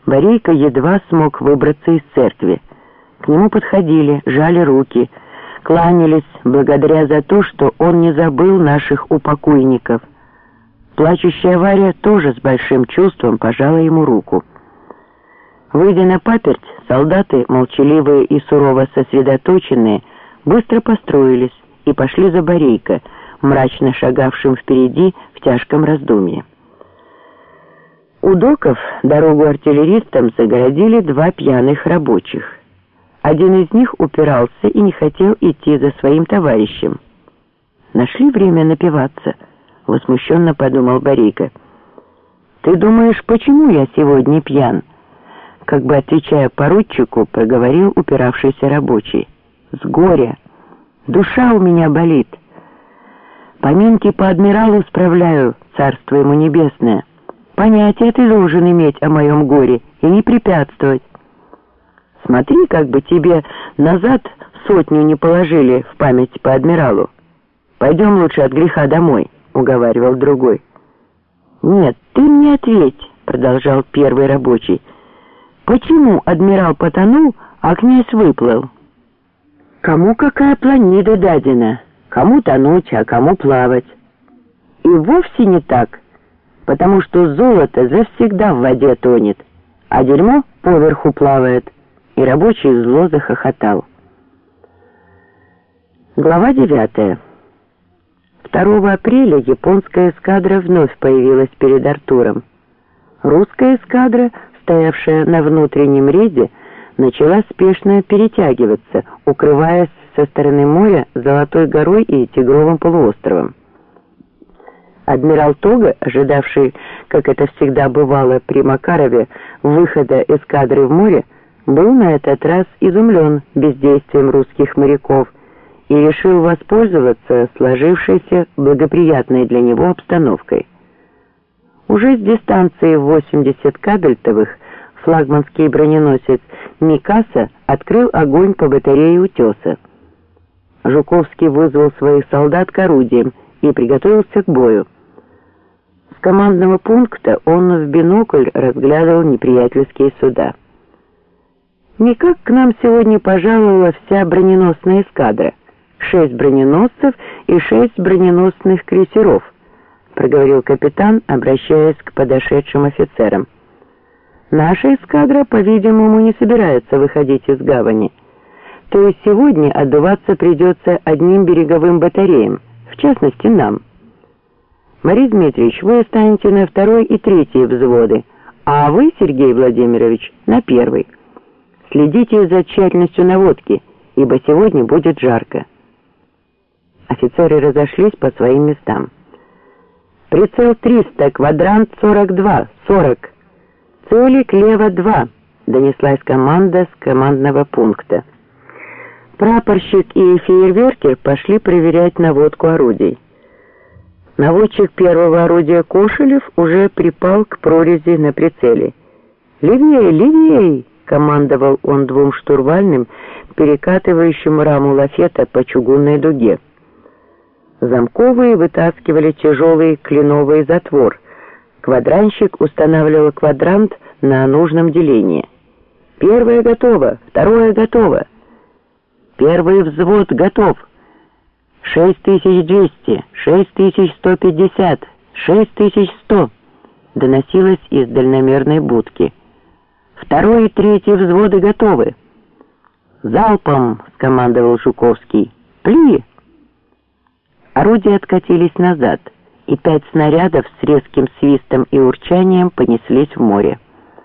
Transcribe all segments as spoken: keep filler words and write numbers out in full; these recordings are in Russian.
Борейка едва смог выбраться из церкви. К нему подходили, жали руки, кланялись, благодаря за то, что он не забыл наших упокойников. Плачущая Варя тоже с большим чувством пожала ему руку. Выйдя на паперть, солдаты, молчаливые и сурово сосредоточенные, быстро построились и пошли за Борейко, мрачно шагавшим впереди в тяжком раздумье. У доков дорогу артиллеристам загородили два пьяных рабочих. Один из них упирался и не хотел идти за своим товарищем. «Нашли время напиваться», — возмущенно подумал Борейко. «Ты думаешь, почему я сегодня пьян?» Как бы отвечая поручику, проговорил упиравшийся рабочий. «С горя. Душа у меня болит. Поминки по адмиралу справляю, царство ему небесное. Понятие ты должен иметь о моем горе и не препятствовать. Смотри, как бы тебе назад сотню не положили в память по адмиралу. Пойдем лучше от греха домой», — уговаривал другой. «Нет, ты мне ответь», — продолжал первый рабочий. «Почему адмирал потонул, а князь выплыл? Кому какая планида дадена, кому тонуть, а кому плавать. И вовсе не так, потому что золото завсегда в воде тонет, а дерьмо поверху плавает». И рабочий зло захохотал. Глава девятая. второго апреля японская эскадра вновь появилась перед Артуром. Русская эскадра, стоявшая на внутреннем рейде, начала спешно перетягиваться, укрываясь со стороны моря Золотой горой и Тигровым полуостровом. Адмирал Тога, ожидавший, как это всегда бывало при Макарове, выхода эскадры в море, был на этот раз изумлен бездействием русских моряков и решил воспользоваться сложившейся благоприятной для него обстановкой. Уже с дистанции восемьдесят кабельтовых флагманский броненосец «Микаса» открыл огонь по батарее «Утеса». Жуковский вызвал своих солдат к орудиям и приготовился к бою. С командного пункта он в бинокль разглядывал неприятельские суда. «Никак к нам сегодня пожаловала вся броненосная эскадра. Шесть броненосцев и шесть броненосных крейсеров», — проговорил капитан, обращаясь к подошедшим офицерам. «Наша эскадра, по-видимому, не собирается выходить из гавани. То есть сегодня отдуваться придется одним береговым батареям, в частности нам. Борис Дмитриевич, вы останете на второй и третий взводы, а вы, Сергей Владимирович, на первый. Следите за тщательностью наводки, ибо сегодня будет жарко». Офицеры разошлись по своим местам. «Прицел триста, квадрант сорок два, сорок. Целик лево два», — донеслась команда с командного пункта. Прапорщик и фейерверкер пошли проверять наводку орудий. Наводчик первого орудия Кошелев уже припал к прорези на прицеле. «Левее, левее!» — командовал он двум штурвальным, перекатывающим раму лафета по чугунной дуге. Замковые вытаскивали тяжелый кленовый затвор. Квадранщик устанавливал квадрант на нужном делении. «Первое готово, второе готово. Первый взвод готов. Шесть тысяч двести, шесть тысяч сто пятьдесят, шесть тысяч сто», доносилось из дальномерной будки. «Второй и третий взводы готовы». «Залпом!» — скомандовал Жуковский. «Пли!» Орудия откатились назад, и пять снарядов с резким свистом и урчанием понеслись в море.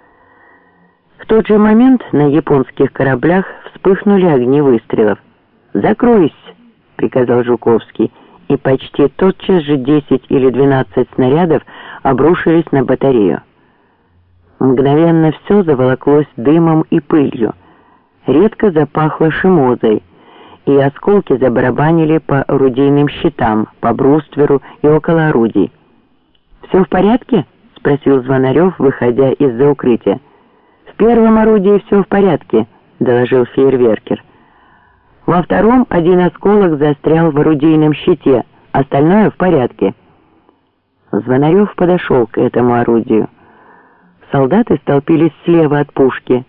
В тот же момент на японских кораблях вспыхнули огни выстрелов. «Закройся!» — приказал Жуковский, и почти тотчас же десять или двенадцать снарядов обрушились на батарею. Мгновенно все заволоклось дымом и пылью. Редко запахло шимозой, и осколки забарабанили по орудийным щитам, по брустверу и около орудий. «Все в порядке?» — спросил Звонарев, выходя из-за укрытия. «В первом орудии все в порядке», — доложил фейерверкер. «Во втором один осколок застрял в орудийном щите, остальное в порядке». Звонарев подошел к этому орудию. Солдаты столпились слева от пушки.